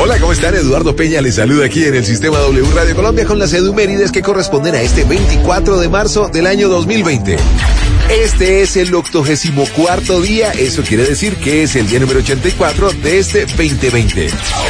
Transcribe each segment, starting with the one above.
Hola, ¿cómo están? Eduardo Peña les saluda aquí en el Sistema W Radio Colombia con las edumérides que corresponden a este 24 de marzo del año 2020. Este es el 84º día, eso quiere decir que es el día número 84 de este 2020.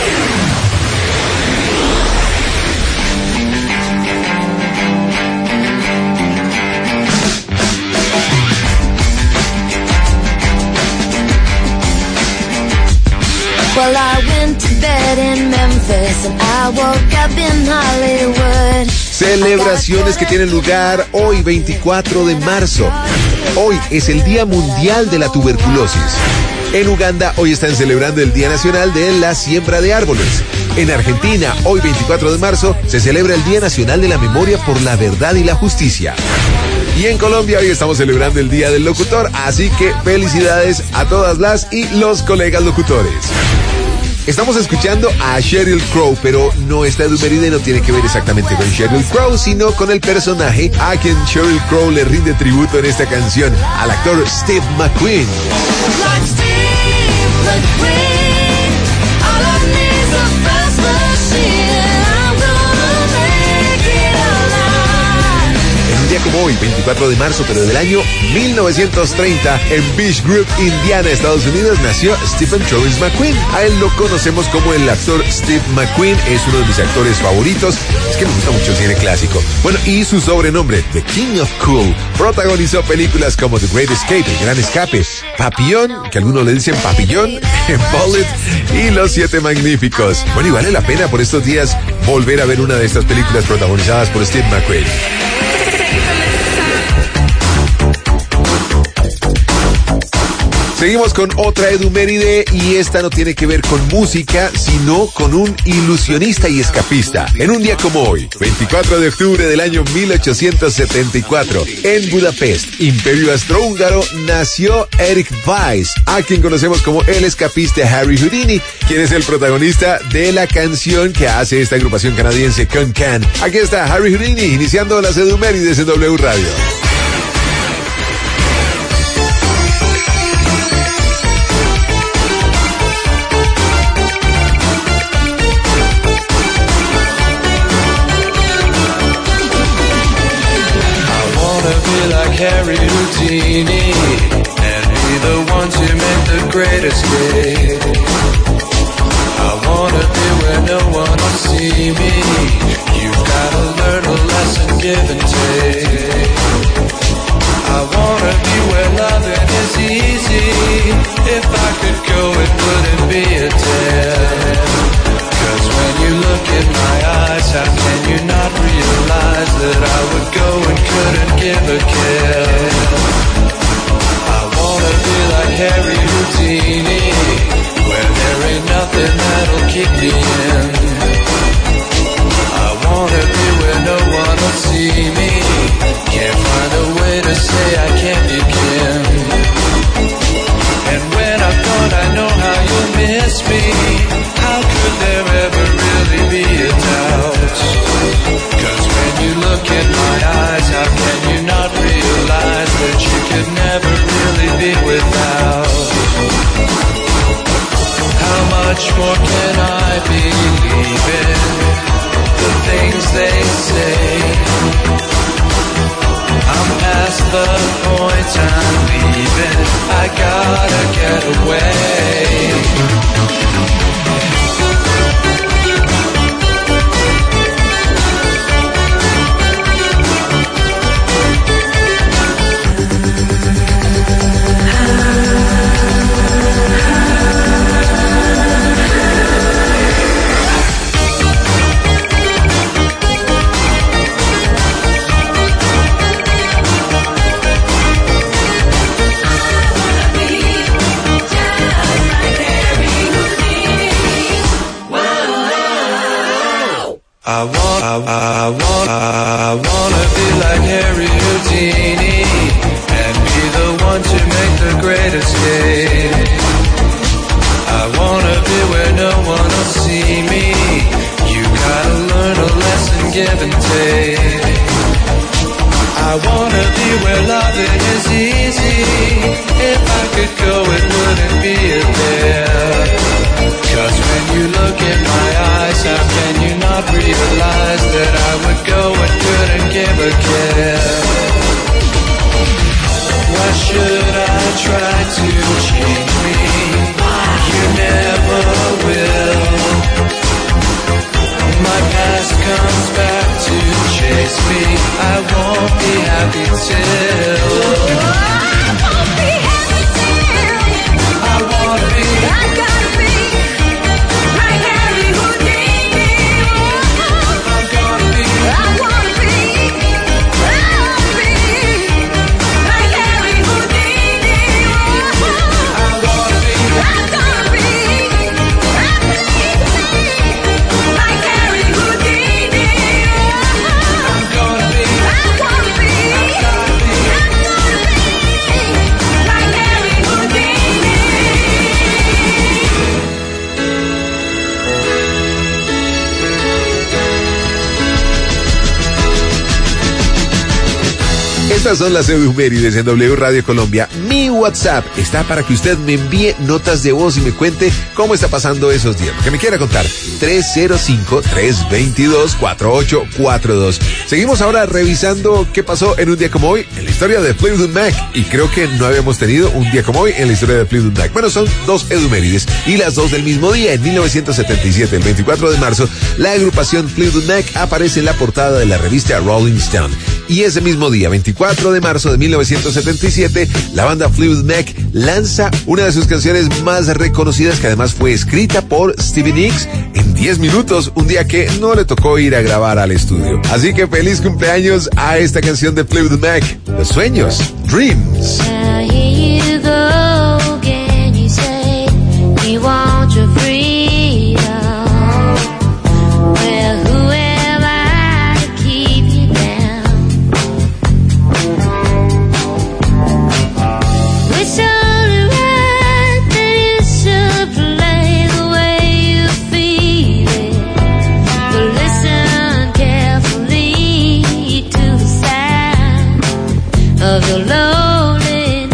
Well, I went to bed in Memphis and I woke up in Hollywood. Celebraciones que tienen lugar hoy 24 de marzo. Hoy es el Día Mundial de la Tuberculosis. En Uganda hoy están celebrando el Día Nacional de la Siembra de Árboles. En Argentina, hoy 24 de marzo, se celebra el Día Nacional de la Memoria por la Verdad y la Justicia. Y en Colombia hoy estamos celebrando el Día del Locutor, así que felicidades a todas las y los colegas locutores. Estamos escuchando a Sheryl Crow, pero no, esta eduméride no tiene que ver exactamente con Sheryl Crow, sino con el personaje a quien Sheryl Crow le rinde tributo en esta canción, al actor Steve McQueen. Like Steve McQueen, all I need is a fast machine. I'm gonna make it alive. En un día como hoy, 24 de marzo, pero del año 1930, en Beach Grove, Indiana, Estados Unidos, nació Stephen Travis McQueen. A él lo conocemos como el actor Steve McQueen, es uno de mis actores favoritos. Es que me gusta mucho el cine clásico. Bueno, y su sobrenombre, The King of Cool. Protagonizó películas como The Great Escape, El Gran Escape, Papillón, que algunos le dicen Papillón, Bullet y Los Siete Magníficos. Bueno, y vale la pena por estos días volver a ver una de estas películas protagonizadas por Steve McQueen. Seguimos con otra eduméride y esta no tiene que ver con música, sino con un ilusionista y escapista. En un día como hoy, 24 de octubre del año 1874, en Budapest, Imperio Austrohúngaro, nació Eric Weiss, a quien conocemos como el escapista Harry Houdini, quien es el protagonista de la canción que hace esta agrupación canadiense Can-Can. Aquí está Harry Houdini iniciando las edumérides en W Radio. Harry Houdini and be the one to make the great escape. I wanna be where no one will see me. You've gotta learn a lesson, give and take. I wanna be where loving is easy. If I could go, it wouldn't be a test. 'Cause when you look in my eyes, how can you not realize that I would go and couldn't give a care? I wanna be like Harry Houdini, where there ain't nothing that'll keep me in. I wanna be where no one will see me. Can't find a way to say I can't begin. And when I'm gone, I know how you'll miss me. How could there ever really be a doubt? 'Cause when you look in my eyes, how can you not realize that you could never really be without? How much more can I believe in the things they say? I'm past the point I'm leaving. I gotta get away. I wanna be like Harry Houdini and be the one to make the great escape. I wanna be where no one will see me. You gotta learn a lesson, give and take. I wanna be where loving is easy. If I could go, it wouldn't be a dare. 'Cause when you look in my realized that I would go and couldn't give a care. Why should I try to change me? You never will. My past comes back to chase me. I won't be happy till I wanna be. I gotta be like Harry Houdini. I'm gonna be. I wanna be. I'll be like Harry Houdini. I'm gonna be. I'm gonna be. I believe like Harry Houdini. I'm gonna be. I wanna be. I'm gonna be. I'm gonna be like Harry Houdini. Estas son las efemérides en W Radio Colombia. Mi WhatsApp está para que usted me envíe notas de voz y me cuente cómo está pasando esos días. Lo que me quiera contar. 305-322-4842. Seguimos ahora revisando qué pasó en un día como hoy en la historia de Fleetwood Mac. Y creo que no habíamos tenido un día como hoy en la historia de Fleetwood Mac. Bueno, son dos efemérides y las dos del mismo día. En 1977, el 24 de marzo, la agrupación Fleetwood Mac aparece en la portada de la revista Rolling Stone. Y ese mismo día, 24 de marzo de 1977, la banda Fleetwood Mac lanza una de sus canciones más reconocidas, que además fue escrita por Stevie Nicks en 10 minutos, un día que no le tocó ir a grabar al estudio. Así que feliz cumpleaños a esta canción de Fleetwood Mac, Los Sueños, Dreams. Now here you go again, you say you want your freedom. Well, who am I to keep you down? It's only right that you should play the way you feel it, but listen carefully to the sound of your loneliness.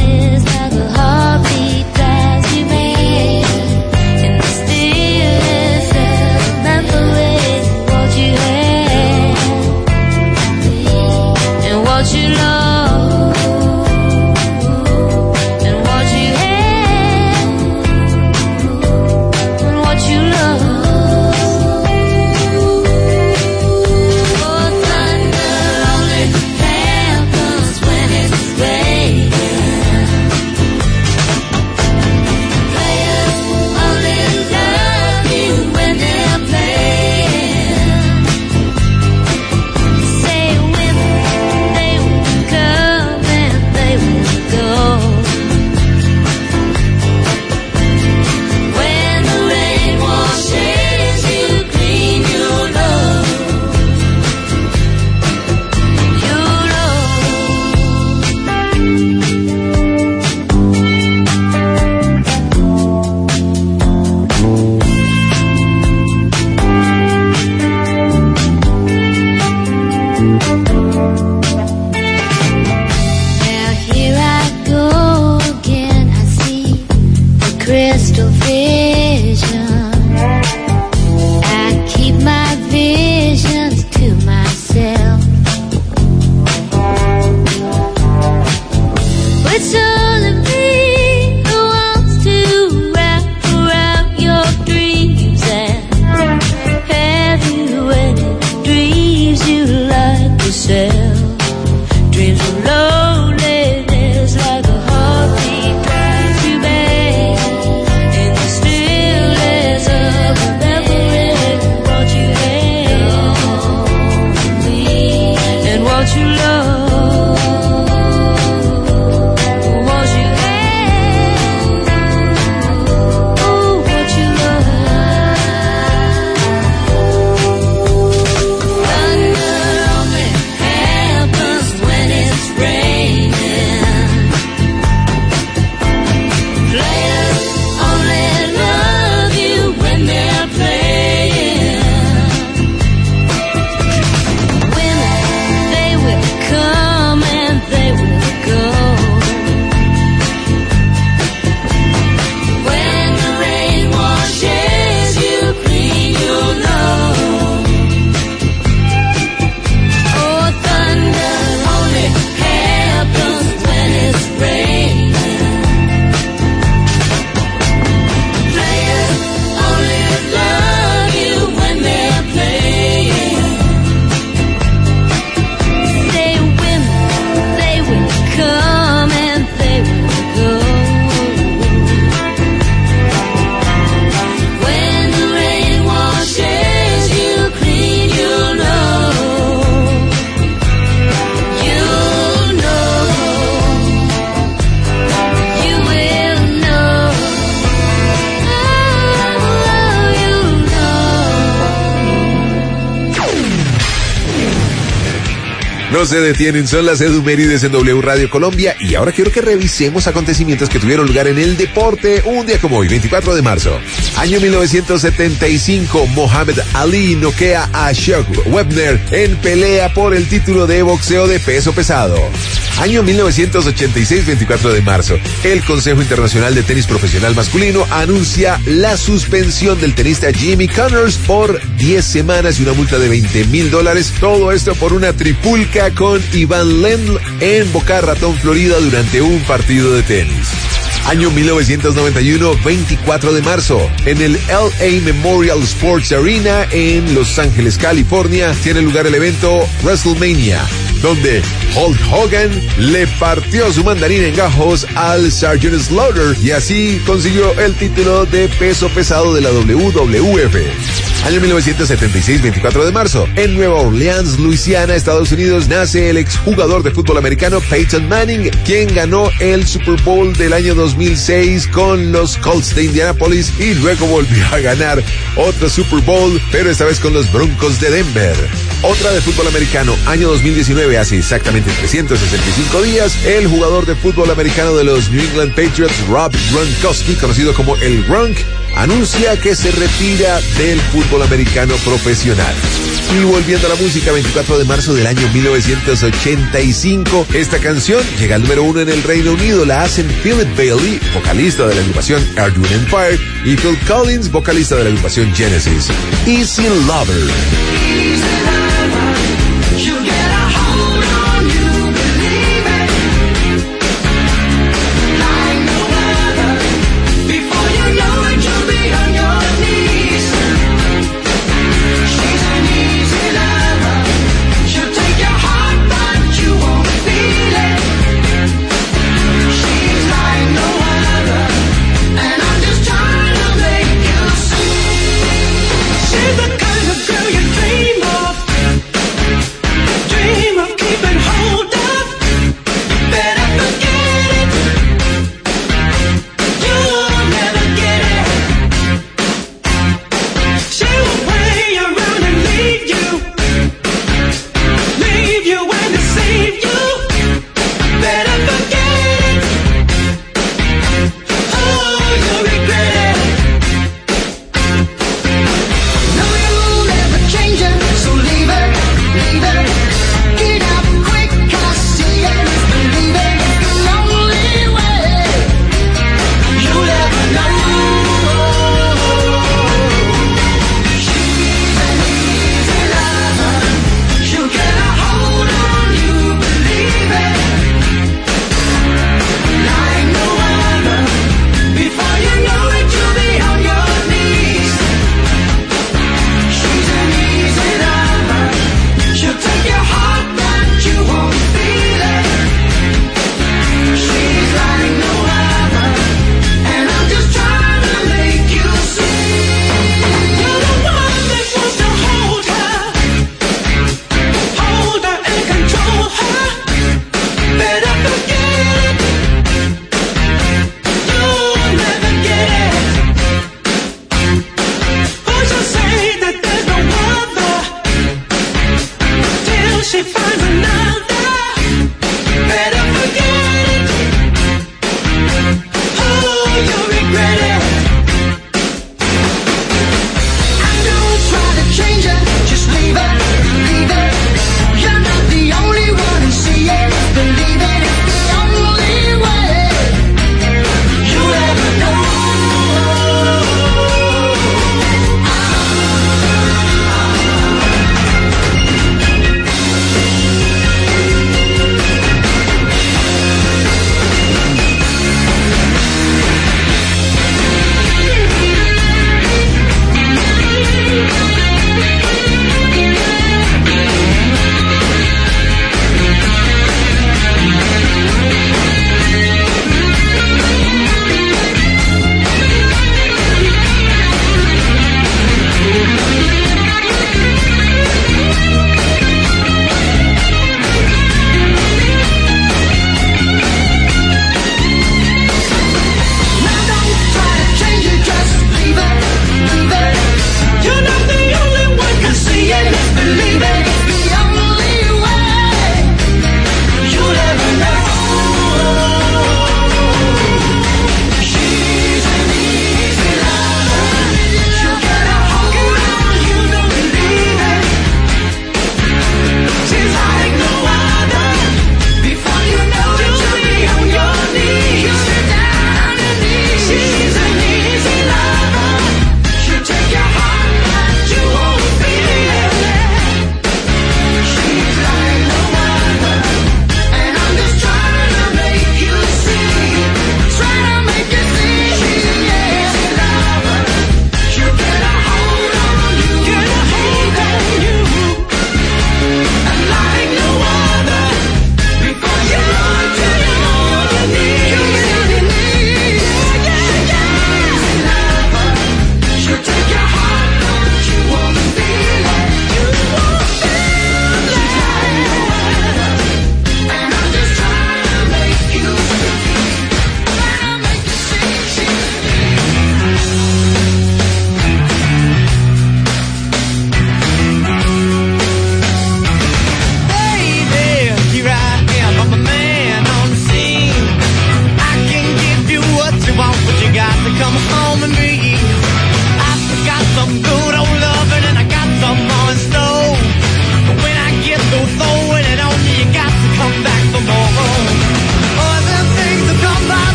No se detienen, son las Edumérides en W Radio Colombia y ahora quiero que revisemos acontecimientos que tuvieron lugar en el deporte un día como hoy, 24 de marzo. Año 1975, Muhammad Ali noquea a Chuck Wepner en pelea por el título de boxeo de peso pesado. Año 1986, 24 de marzo, el Consejo Internacional de Tenis Profesional Masculino anuncia la suspensión del tenista Jimmy Connors por 10 semanas y una multa de $20,000. Todo esto por una tripulca con Ivan Lendl en Boca Raton, Florida, durante un partido de tenis. Año 1991, 24 de marzo, en el LA Memorial Sports Arena en Los Ángeles, California, tiene lugar el evento WrestleMania, donde Hulk Hogan le partió su mandarín en gajos al Sergeant Slaughter y así consiguió el título de peso pesado de la WWF. Año 1976, 24 de marzo, en Nueva Orleans, Luisiana, Estados Unidos, nace el exjugador de fútbol americano Peyton Manning, quien ganó el Super Bowl del año 2006 con los Colts de Indianapolis y luego volvió a ganar otro Super Bowl, pero esta vez con los Broncos de Denver. Otra de fútbol americano, año 2019, hace exactamente 365 días, el jugador de fútbol americano de los New England Patriots, Rob Gronkowski, conocido como el Gronk, anuncia que se retira del fútbol americano profesional. Y volviendo a la música, 24 de marzo del año 1985, esta canción llega al número 1 en el Reino Unido. La hacen Philip Bailey, vocalista de la agrupación Earth, Wind and Fire, y Phil Collins, vocalista de la agrupación Genesis. Easy Lover.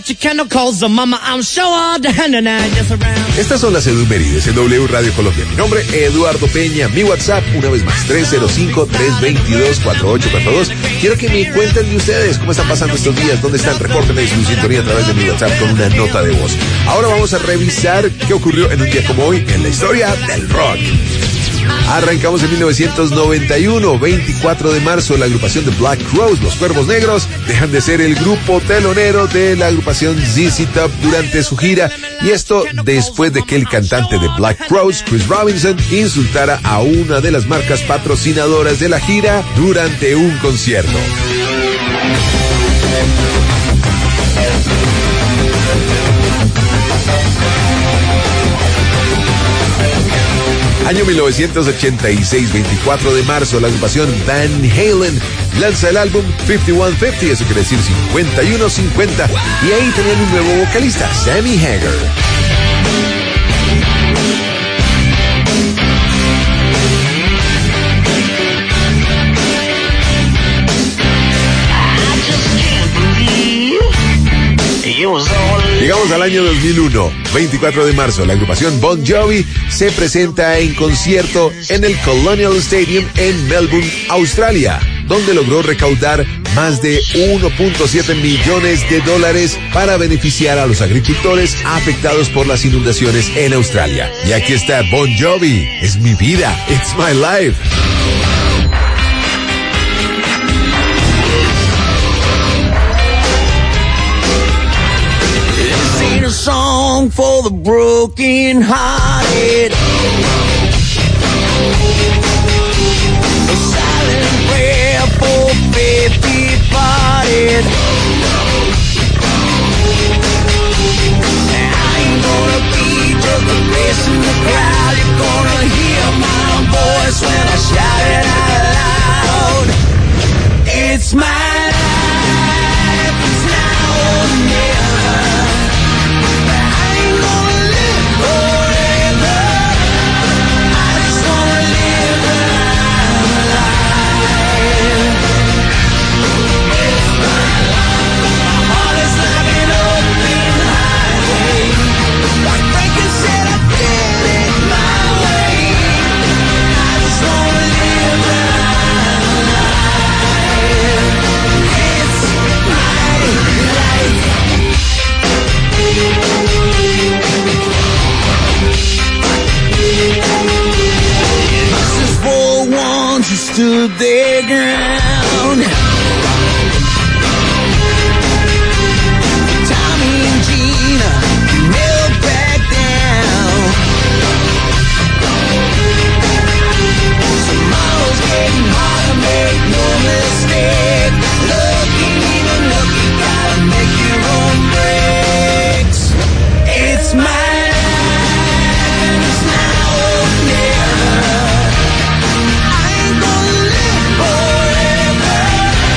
light your candle, cause the mama I'm sure the hand and I just around. Estas son las efemérides en W Radio Colombia. Mi nombre, Eduardo Peña. Mi WhatsApp, una vez más, 305-322-4842. Quiero que me cuenten de ustedes cómo están pasando estos días, dónde están, repórtenme su sintonía a través de mi WhatsApp con una nota de voz. Ahora vamos a revisar qué ocurrió en un día como hoy en la historia del rock. Arrancamos en 1991, 24 de marzo, la agrupación de Black Crowes, Los Cuervos Negros, dejan de ser el grupo telonero de la agrupación ZZ Top durante su gira, y esto después de que el cantante de Black Crowes, Chris Robinson, insultara a una de las marcas patrocinadoras de la gira durante un concierto. Año 1986, 24 de marzo, la agrupación Van Halen lanza el álbum 5150, eso quiere decir 5150, y ahí tenían un nuevo vocalista, Sammy Hagar. Llegamos al año 2001, 24 de marzo, la agrupación Bon Jovi se presenta en concierto en el Colonial Stadium en Melbourne, Australia, donde logró recaudar más de 1.7 millones de dólares para beneficiar a los agricultores afectados por las inundaciones en Australia. Y aquí está Bon Jovi, es mi vida, it's my life. A song for the broken hearted, a silent prayer for faith departed. I ain't gonna be just a face in the crowd. You're gonna hear my voice when I shout it out loud. It's my life, it's now or never. Who stood their ground. Tommy and Gina never back down. Tomorrow's getting harder, make no mistake. Looking and looking, gotta make your own breaks. It's my life, it's now or never.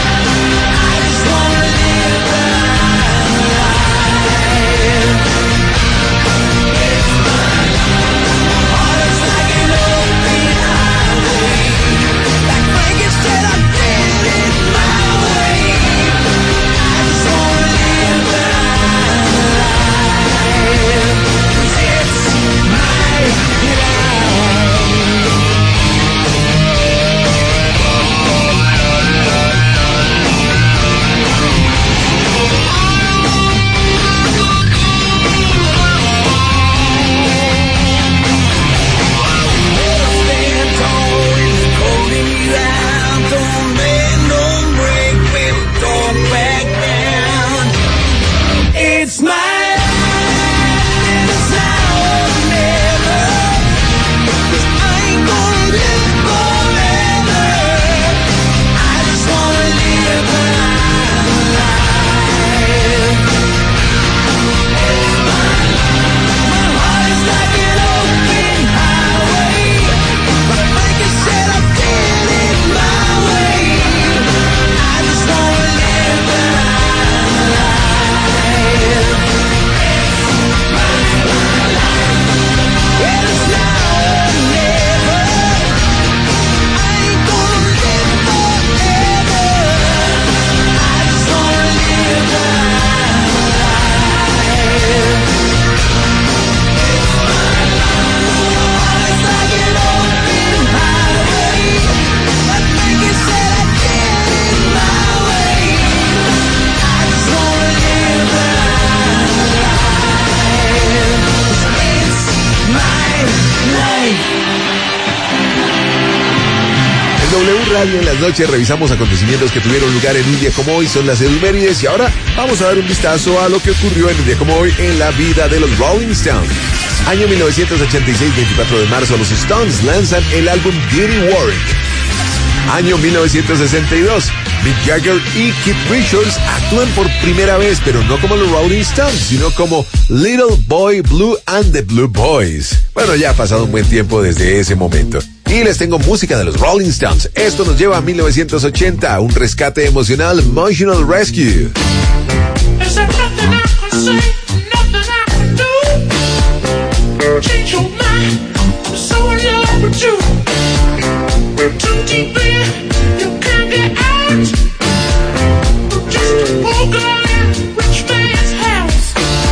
Radio en las noches revisamos acontecimientos que tuvieron lugar en un día como hoy, son las efemérides, y ahora vamos a dar un vistazo a lo que ocurrió en un día como hoy en la vida de los Rolling Stones. Año 1986, 24 de marzo, los Stones lanzan el álbum Diddy Warwick. Año 1962, Mick Jagger y Keith Richards actúan por primera vez, pero no como los Rolling Stones, sino como Little Boy Blue and the Blue Boys. Bueno, ya ha pasado un buen tiempo desde ese momento. Y les tengo música de los Rolling Stones. Esto nos lleva a 1980, un rescate emocional, Emotional Rescue. Is there nothing I can say, nothing I can do? Change your mind, I'm so in love with you. We're too deep in, you can't get out. We're just a poor girl in a rich man's house.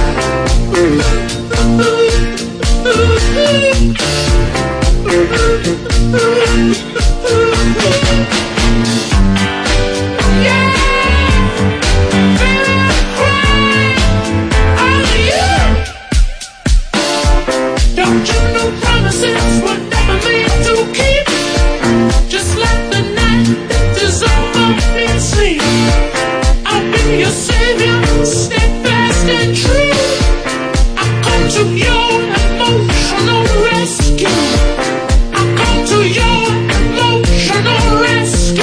Don't you know promises were never made to keep? Just like the night that is over me sleep. I'll be your savior, steadfast and true. I come to your emotional rescue. I come to your emotional rescue.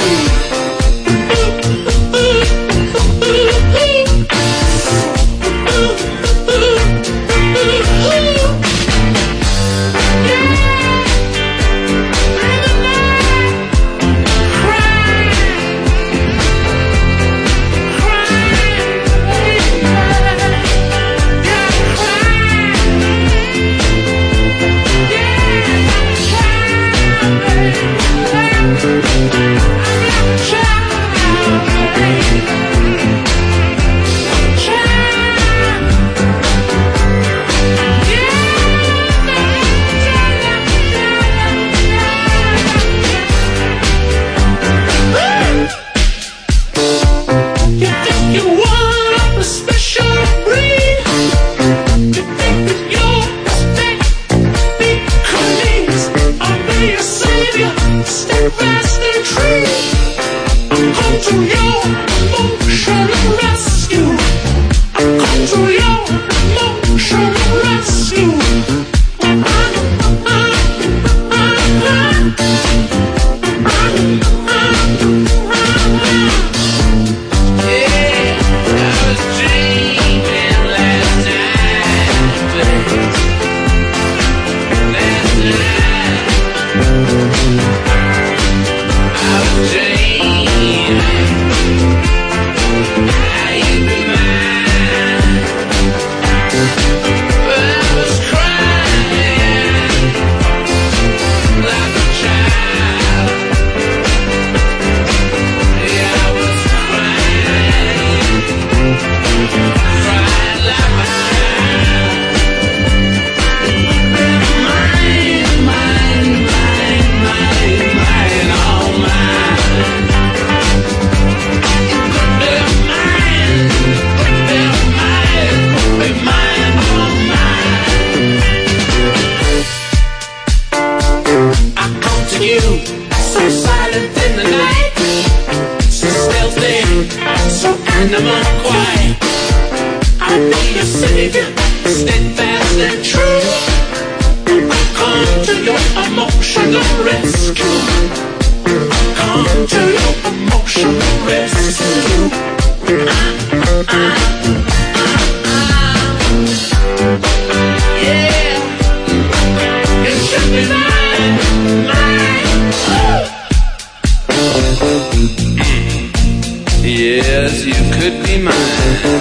Yes, you could be mine.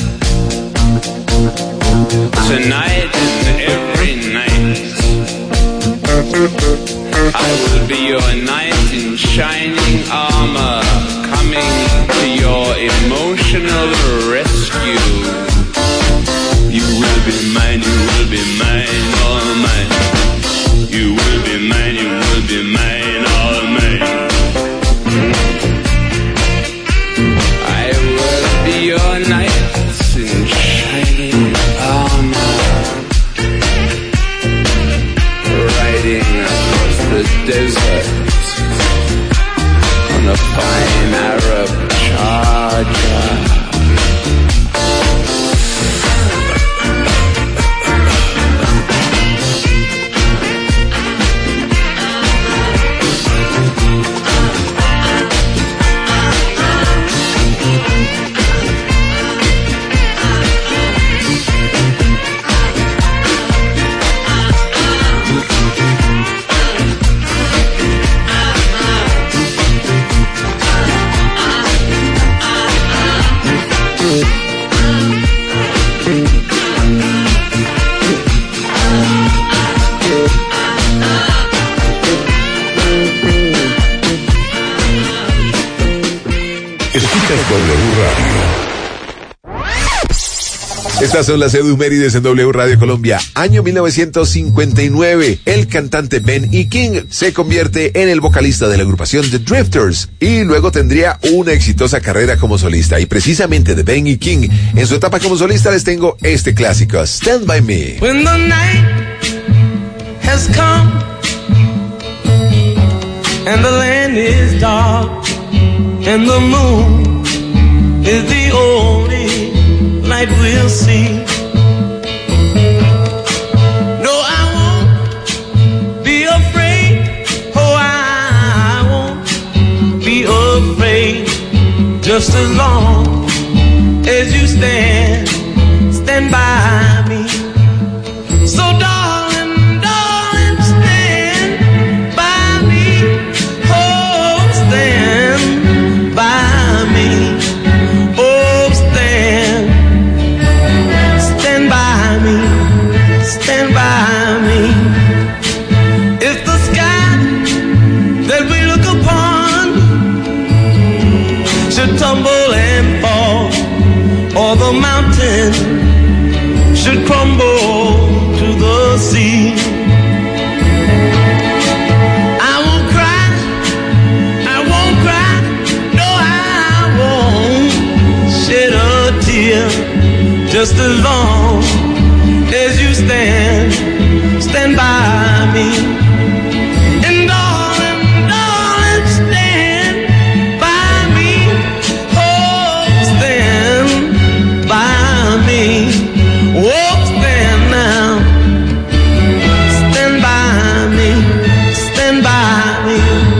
Tonight and every night I will be your knight in shining armor, coming to your emotional rescue. You will be mine, you will be mine, all mine. You will be mine, you will be mine, all mine. I will be your knight in shining armor, riding across the desert. Estas son las efemérides en W Radio Colombia. Año 1959, el cantante Ben E. King se convierte en el vocalista de la agrupación The Drifters y luego tendría una exitosa carrera como solista. Y precisamente de Ben E. King, en su etapa como solista les tengo este clásico, Stand By Me. When the night has come and the land is dark and the moon is the only light we'll see. No, I won't be afraid. Oh, I won't be afraid. Just as long as you stand by me. So darling, darling, stand by me. Oh, stand by me. Oh, stand by me. Stand by me. If the sky that we look upon should tumble and fall, or the mountain should crumble to the sea, I won't cry, no, I won't shed a tear, just as long as you stand by me. And darling, darling, stand by me. Oh, stand by me. Oh, stand now. Stand by me. Stand by me.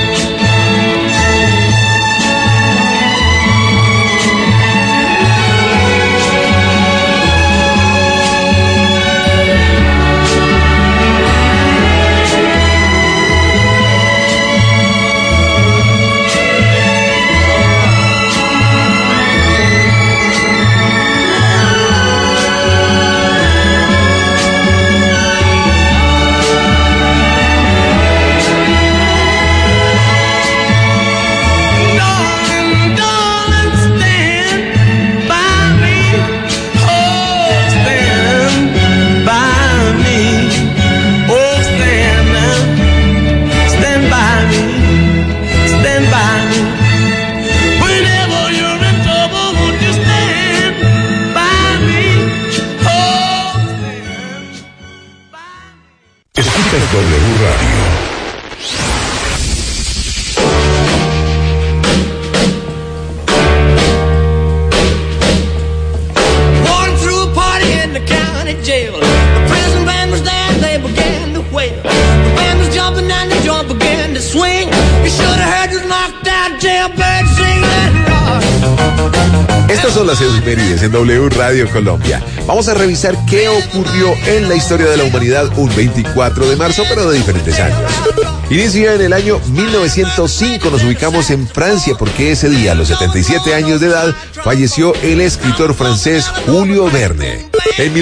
Estas son las efemérides en W Radio Colombia. Vamos a revisar qué ocurrió en la historia de la humanidad un 24 de marzo, pero de diferentes años. Inicia en el año 1905, nos ubicamos en Francia porque ese día, a los 77 años de edad, falleció el escritor francés Julio Verne. En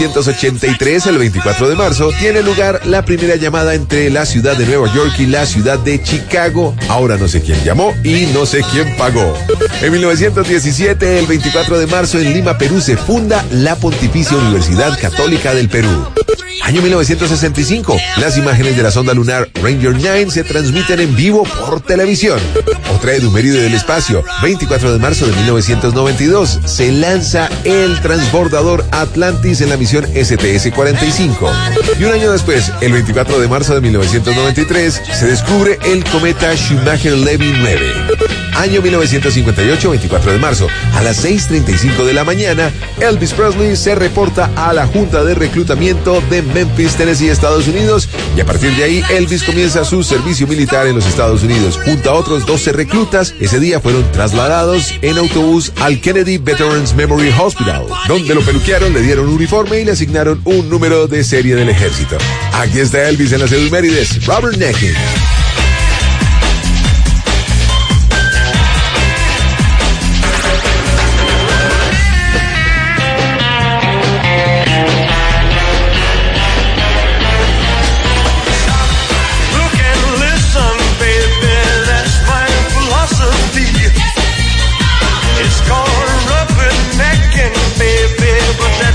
1883, el 24 de marzo, tiene lugar la primera llamada entre la ciudad de Nueva York y la ciudad de Chicago. Ahora no sé quién llamó y no sé quién pagó. En 1917, el 24 de marzo, en Lima, Perú, se funda la Pontificia Universidad Católica del Perú. Año 1965, las imágenes de la sonda lunar Ranger 9 se transmiten en vivo por televisión. Otra efeméride del espacio, 24 de marzo de 1992, se lanza el transbordador Atlantis en la misión STS-45. Y un año después, el 24 de marzo de 1993, se descubre el cometa Schumacher-Levy 9. Año 1958, 24 de marzo, a las 6:35 de la mañana, Elvis Presley se reporta a la Junta de Reclutamiento de Memphis, Tennessee, Estados Unidos, y a partir de ahí Elvis comienza su servicio militar en los Estados Unidos. Junto a otros 12 reclutas, ese día fueron trasladados en autobús al Kennedy Veterans Memorial Hospital, donde lo peluquearon, le dieron un uniforme y le asignaron un número de serie del ejército. Aquí está Elvis en las efemérides, Robert Neckin. It's called rubbernecking, baby, but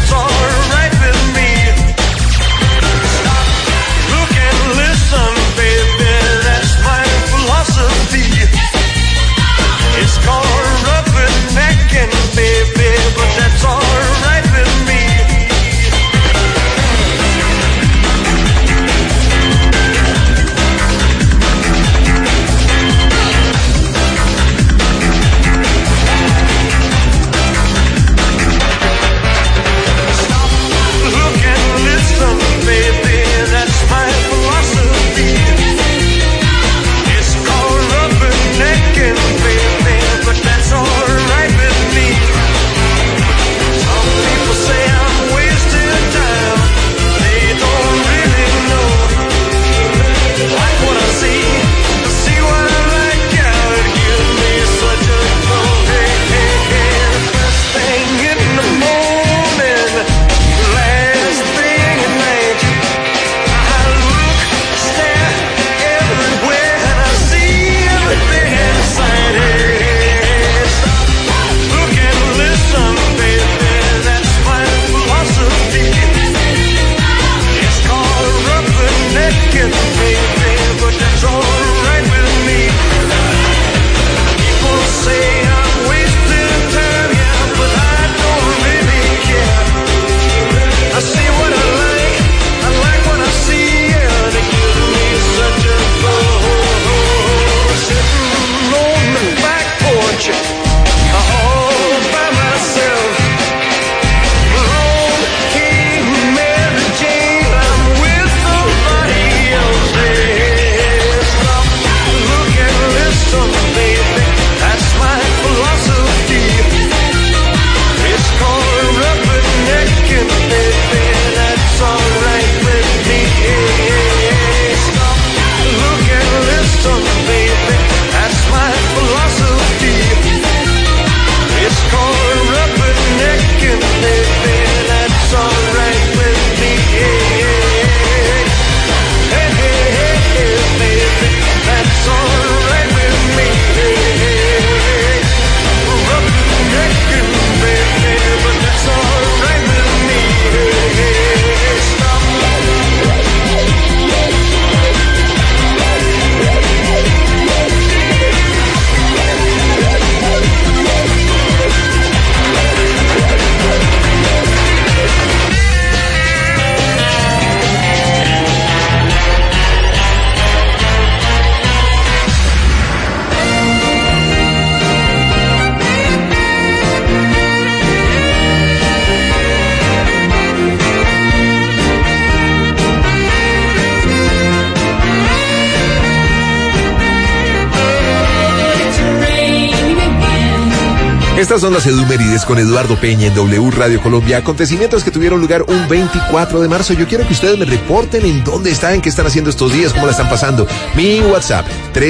Estas son las Edumérides con Eduardo Peña en W Radio Colombia. Acontecimientos que tuvieron lugar un 24 de marzo. Yo quiero que ustedes me reporten en dónde están, qué están haciendo estos días, cómo la están pasando. Mi WhatsApp,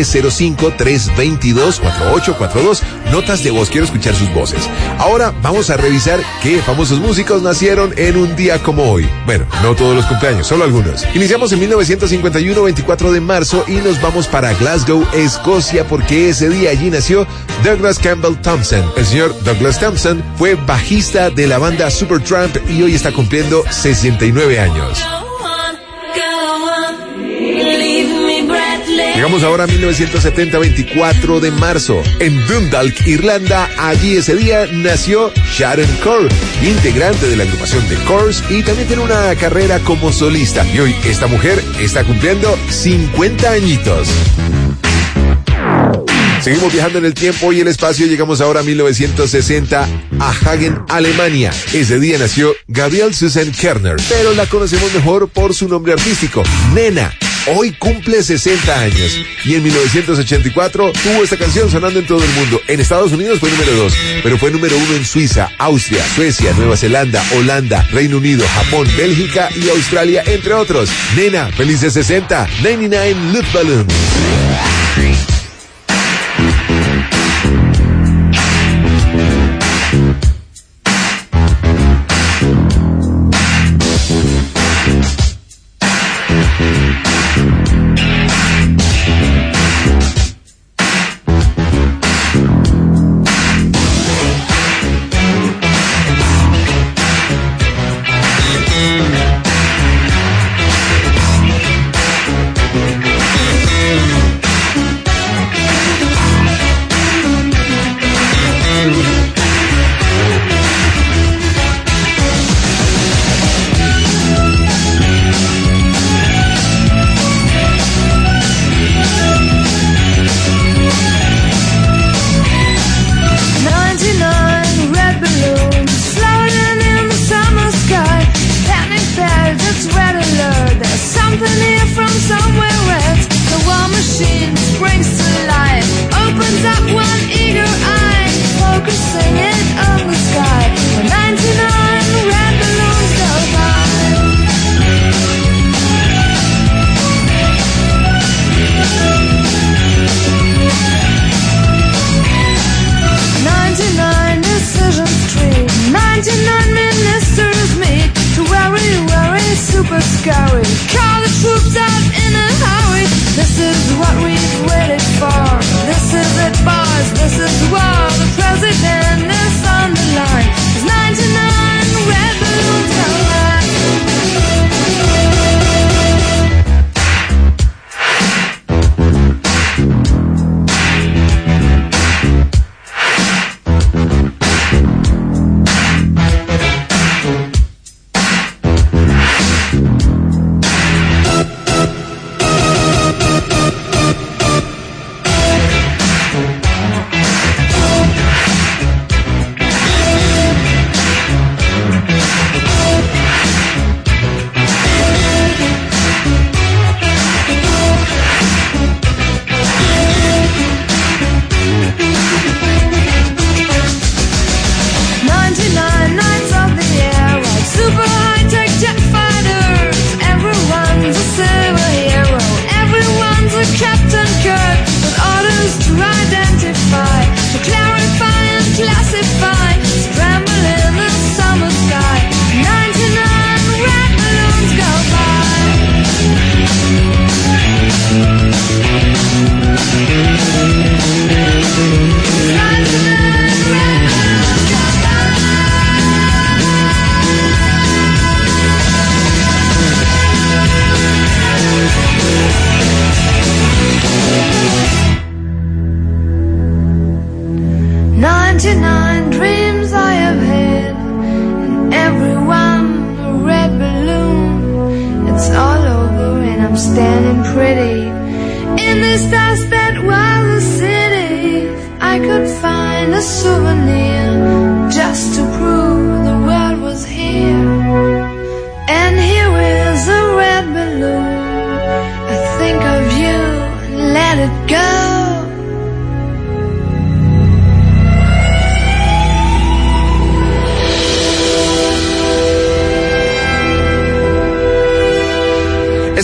305-322-4842. Notas de voz, quiero escuchar sus voces. Ahora vamos a revisar qué famosos músicos nacieron en un día como hoy. Bueno, no todos los cumpleaños, solo algunos. Iniciamos en 1951, 24 de marzo, y nos vamos para Glasgow, Escocia, porque ese día allí nació Douglas Campbell Thompson. El señor Douglas Thompson fue bajista de la banda Supertramp y hoy está cumpliendo 69 años. Llegamos ahora a 1970, 24 de marzo. En Dundalk, Irlanda, allí ese día nació Sharon Corr, integrante de la agrupación The Corrs, y también tiene una carrera como solista. Y hoy esta mujer está cumpliendo 50 añitos. Seguimos viajando en el tiempo y el espacio. Llegamos ahora a 1960 a Hagen, Alemania. Ese día nació Gabrielle Susanne Kerner, pero la conocemos mejor por su nombre artístico, Nena. Hoy cumple 60 años y en 1984 tuvo esta canción sonando en todo el mundo. En Estados Unidos fue número 2, pero fue número 1 en Suiza, Austria, Suecia, Nueva Zelanda, Holanda, Reino Unido, Japón, Bélgica y Australia, entre otros. Nena, felices 60, 99 Luftballon.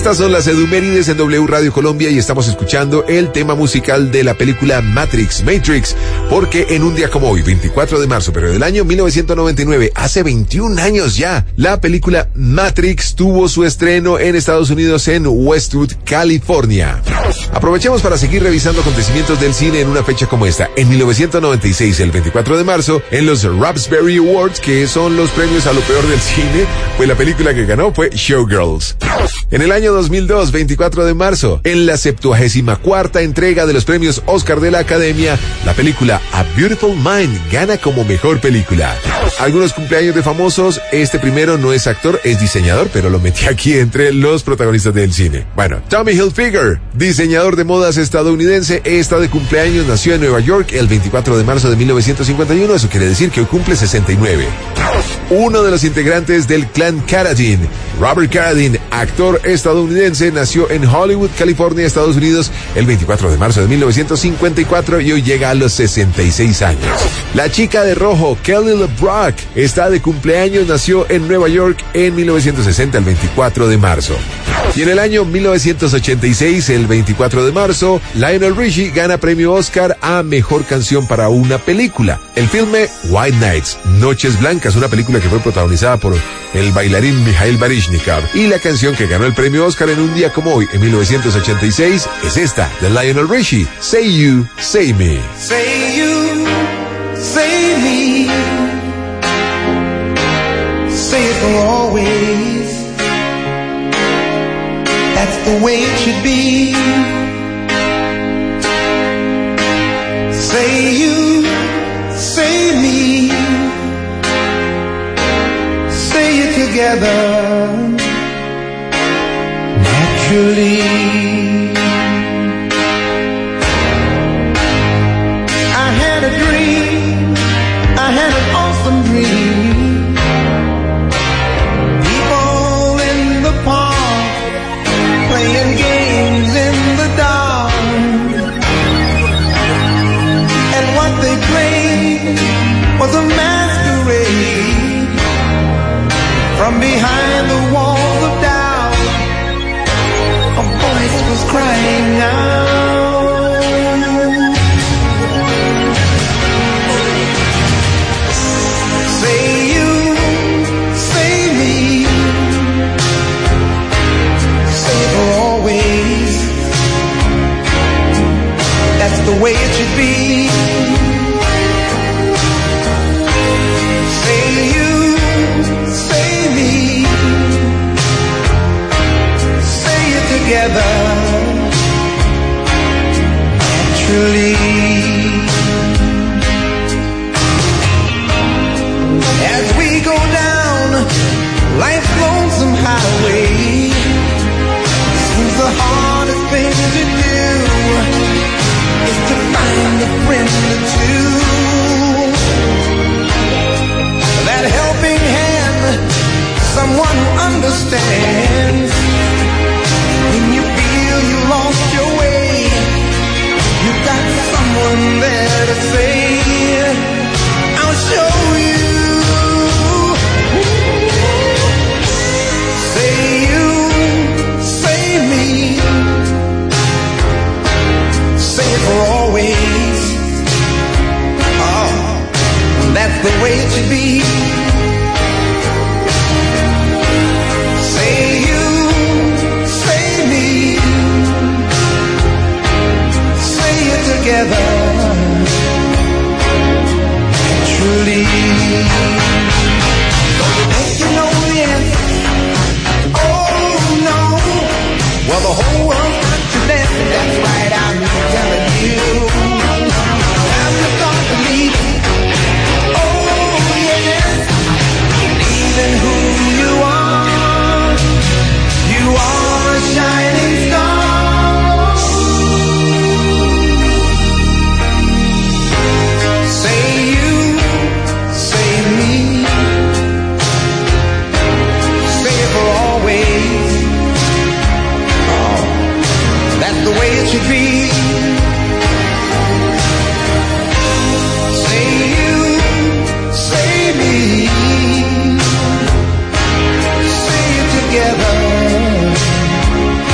Estas son las Edumérides en W Radio Colombia y estamos escuchando el tema musical de la película Matrix, porque en un día como hoy, 24 de marzo, pero del año 1999, hace 21 años ya, la película Matrix tuvo su estreno en Estados Unidos en Westwood, California. Aprovechemos para seguir revisando acontecimientos del cine en una fecha como esta. En 1996, el 24 de marzo, en los Raspberry Awards, que son los premios a lo peor del cine, pues la película que ganó fue Showgirls. En el año 2002, 24 de marzo, en la 74ª entrega de los premios Oscar de la Academia, la película A Beautiful Mind gana como mejor película. Algunos cumpleaños de famosos, este primero no es actor, es diseñador, pero lo metí aquí entre los protagonistas del cine. Bueno, Tommy Hilfiger, diseñador de modas estadounidense, está de cumpleaños, nació en Nueva York el 24 de marzo de 1951, eso quiere decir que hoy cumple 69. Uno de los integrantes del clan Carradine, Robert Carradine, actor estadounidense, nació en Hollywood, California, Estados Unidos, el 24 de marzo de 1954 y hoy llega a los 66 años. La chica de rojo, Kelly LeBrock, está de cumpleaños, nació en Nueva York en 1960, el 24 de marzo. Y en el año 1986, el 24 de marzo, Lionel Richie gana premio Oscar a Mejor Canción para una película. El filme White Nights, Noches Blancas, una película que fue protagonizada por el bailarín Mikhail Baryshnikov. Y la canción que ganó el premio Oscar en un día como hoy, en 1986, es esta, de Lionel Richie, Say You, Say Me. Say you, say me, say it for always. That's the way it should be. Say you, say me, say it together, naturally. I had a dream, I had an awesome dream. People in the park, playing games in the dark. And what they played was a masquerade. From behind the walls of doubt, a voice was crying out. Say you, say me, say it for always. That's the way it should be. Say you, say me, say it together, naturally. As we go down life's lonesome highway, seems the hardest thing to do is to find a friend or two. That helping hand, someone who understands. When you feel you lost your way, you've got someone there to say, I'll show you. Say you, say me, say it for always. Oh, that's the way it should be. Say you, say me, say it together, truly. Don't you know the answer? Oh no. Well, the whole world's got to dance. That's right, I'm telling you. Time to start believing. Oh yes. Believe in who you are. You are a shining star. Say you, say me, say it for always. Oh, that's the way it should be. Say you, say me, say it together,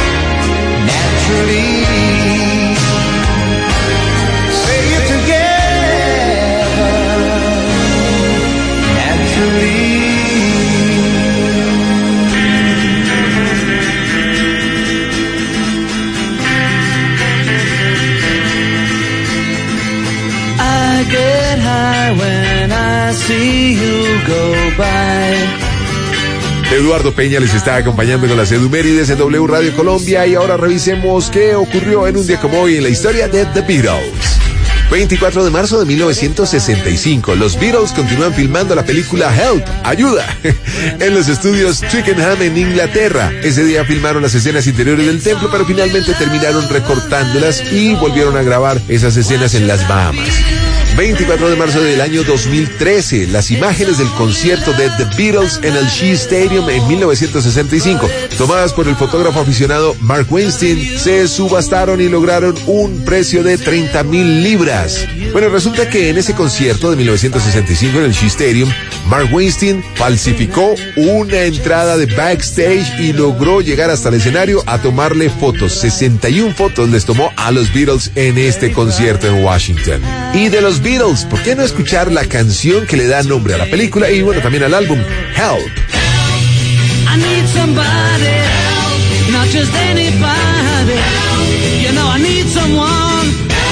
Eduardo Peña les está acompañando con las Edumérides en W Radio Colombia y ahora revisemos qué ocurrió en un día como hoy en la historia de The Beatles. 24 de marzo de 1965, los Beatles continúan filmando la película Help, Ayuda, en los estudios Twickenham en Inglaterra. Ese día filmaron las escenas interiores del templo, pero finalmente terminaron recortándolas y volvieron a grabar esas escenas en las Bahamas. 24 de marzo del año 2013, las imágenes del concierto de The Beatles en el Shea Stadium en 1965, tomadas por el fotógrafo aficionado Mark Weinstein, se subastaron y lograron un precio de 30,000 libras. Bueno, resulta que en ese concierto de 1965 en el Shea Stadium, Mark Weinstein falsificó una entrada de backstage y logró llegar hasta el escenario a tomarle fotos. 61 fotos les tomó a los Beatles en este concierto en Washington. Y de los Beatles, ¿por qué no escuchar la canción que le da nombre a la película y bueno, también al álbum, Help? I need somebody help, not just anybody help. You know I need someone.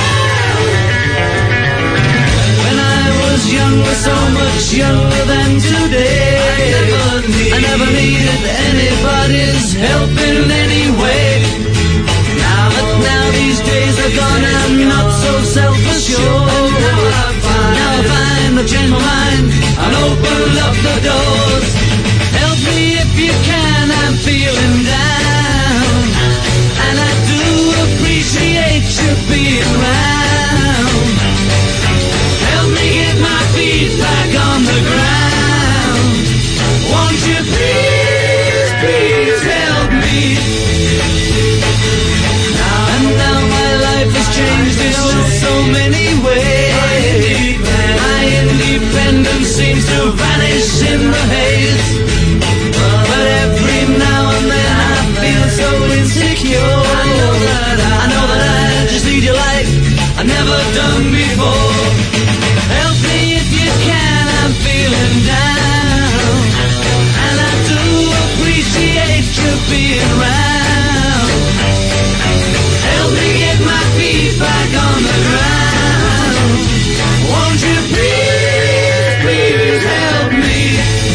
When I was younger, so much younger than today, I never needed anybody's help in any way. Now these days are gone, I'm not so self-assured. Now I find I've changed my mind and opened up the doors. Help me if you can, I'm feeling down, and I do appreciate you being around. Help me get my feet back on the ground. Won't you please, please help me? Now my life has changed in so many ways. My independence seems to vanish in the haze. But every now and then I feel so insecure. I know that I just need you like I've never done before. Help me if you can, I'm feeling down, and I do appreciate you being around. Help me get my feet back on the ground. Won't you please, please help me?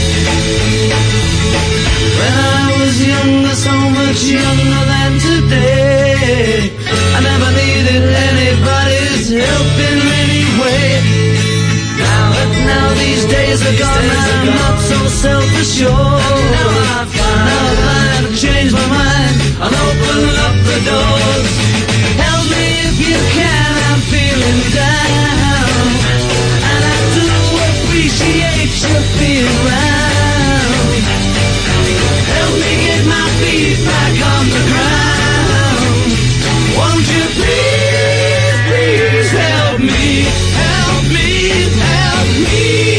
When I was younger, so much younger than today, I never needed anybody's help in any way. Now these days are gone, I'm not so self-assured. Now I find I've changed my mind, I'll open up the doors. Help me if you can, I'm feeling down, and I do appreciate you being around. Help me get my feet back on the ground. Won't you please, please help me, help me, help me.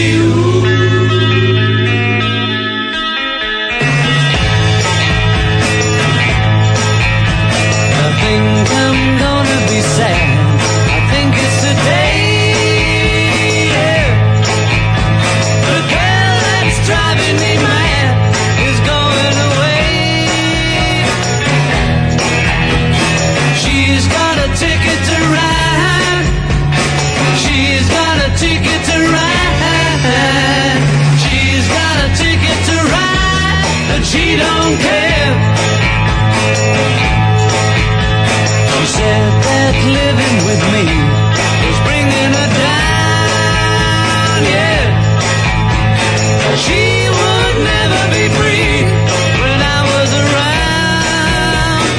I think I'm gonna be sad, I think it's today, yeah. The girl that's driving me mad is going away. She's got a ticket to ride, she's got a ticket to ride, she's got a ticket to ride, but she don't care. She said that living with me was bringing her down, yeah. She would never be free when I was around.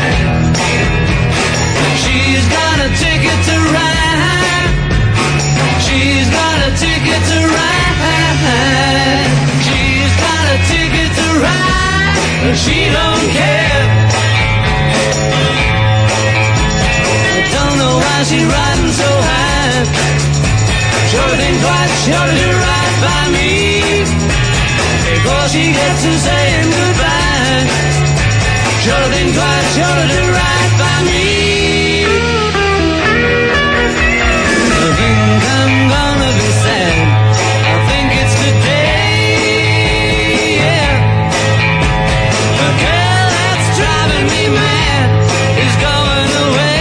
She's got a ticket to ride, she's got a ticket to ride, she's got a ticket to ride, but she don't care. Don't know why she's riding so high. Sure think quite sure to ride by me, before she gets to saying goodbye. Sure think quite sure to ride by me. I think I'm gonna be sad, I think it's today, yeah. The girl that's driving me mad is going away.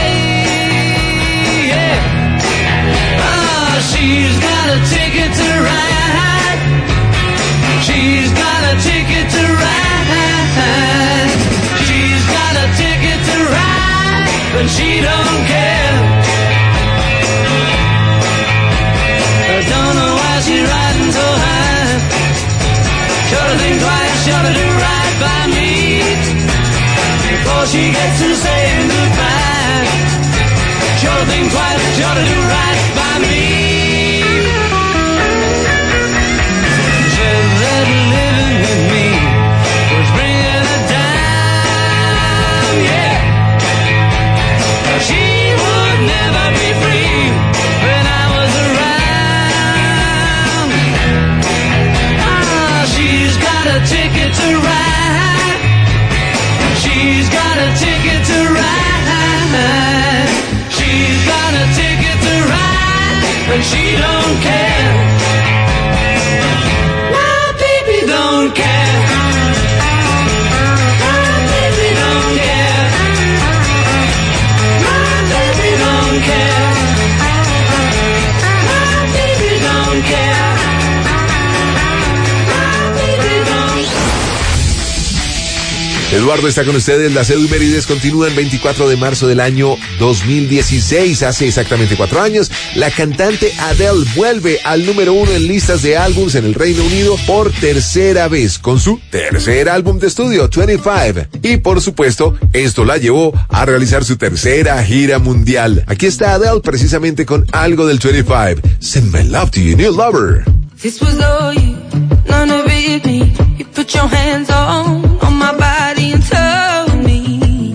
She's got a ticket to ride, kiss and saying goodbye. Sure think twice, sure to do right by me. Said that living with me was bringing her down, yeah. She would never be free when I was around. Ah, she's got a ticket to ride. She's got a ticket to ride. She's got a ticket to ride, but she don't care. My baby don't care. My baby don't care. My baby don't care. My baby don't care. My baby don't care. Eduardo está con ustedes. Las efemérides continúan. 24 de marzo del año 2016. Hace exactamente 4 años, la cantante Adele vuelve al número 1 en listas de álbums en el Reino Unido por tercera vez con su tercer álbum de estudio, 25. Y por supuesto, esto la llevó a realizar su tercera gira mundial. Aquí está Adele precisamente con algo del 25. Send my love to your new lover. This was all you, none of it me. You put your hands on my body and told me.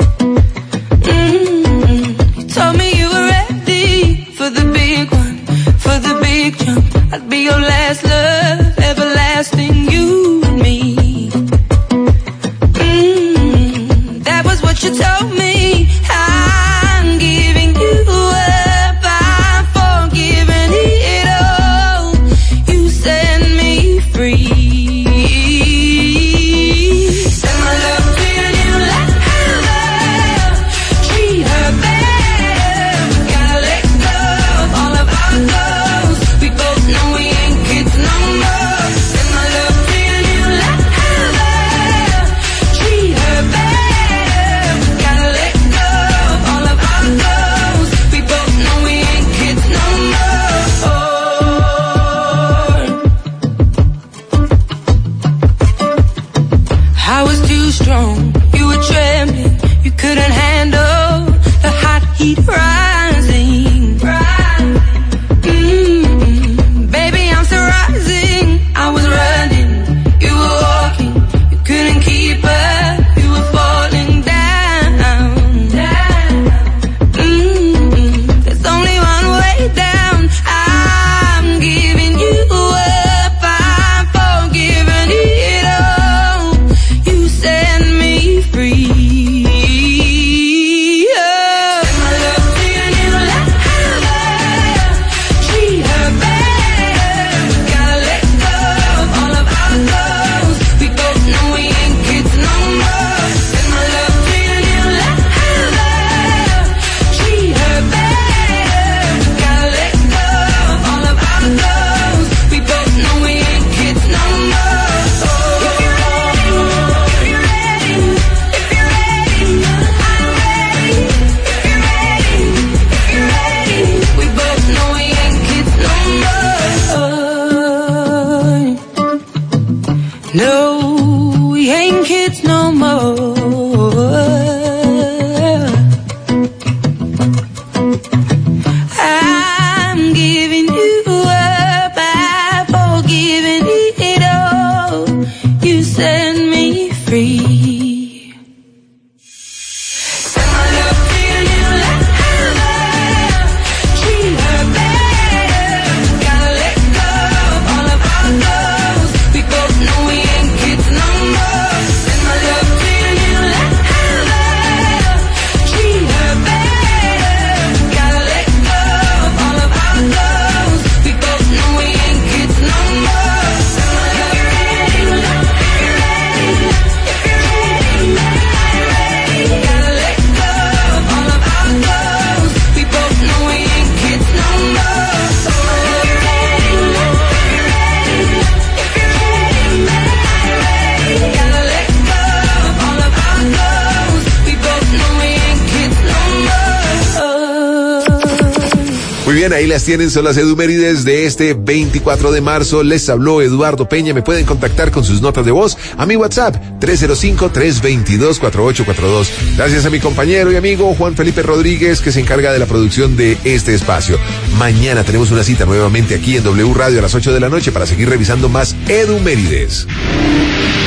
You told me you were ready for the big one, for the big jump. I'd be your last love, everlasting, you and me. That was what you told me. I'm giving you up, I'm forgiving it all. You set me free. Send my love to your new lover. Treat her better. Gotta let go of all of our goals. We both know we ain't kids no more. Send my love to your new lover. Treat her better. Gotta let go of all of our goals. We both know we ain't kids no more. I was too strong, you were trembling, you couldn't handle the hot heat rising. Baby, I'm still rising, I was running, you were walking, you couldn't keep up, you were falling down. There's only one way down, I'm giving you up, I'm forgiving it all. You set me free. Send my love to your new lover. Treat her better. Gotta let go of all of our goals. We both know we ain't kids no more. Send my love to your new lover. Treat her better. Gotta let go of all of our goals. We both know we ain't kids no more. If you're ready, if you're ready, if you're ready, I'm ready. If you're ready, if you're ready, we both know we ain't kids no more. No, we ain't kids no more. I'm giving you up, I'm forgiving it all. You set me free. Send my love to your new lover. Treat her better. Gotta let go of all of our goals. We both know we ain't kids no more. Send my love to your new lover. Treat her better. Gotta let go of all of our goals. We both know we ain't kids no more. Send my love. If you're ready, if you're ready, if you're ready. Bien, ahí las tienen, son las edumérides de este 24 de marzo. Les habló Eduardo Peña. Me pueden contactar con sus notas de voz a mi WhatsApp 305-322-4842. Gracias a mi compañero y amigo Juan Felipe Rodríguez, que se encarga de la producción de este espacio. Mañana tenemos una cita nuevamente aquí en W Radio a las 8 de la noche para seguir revisando más edumérides.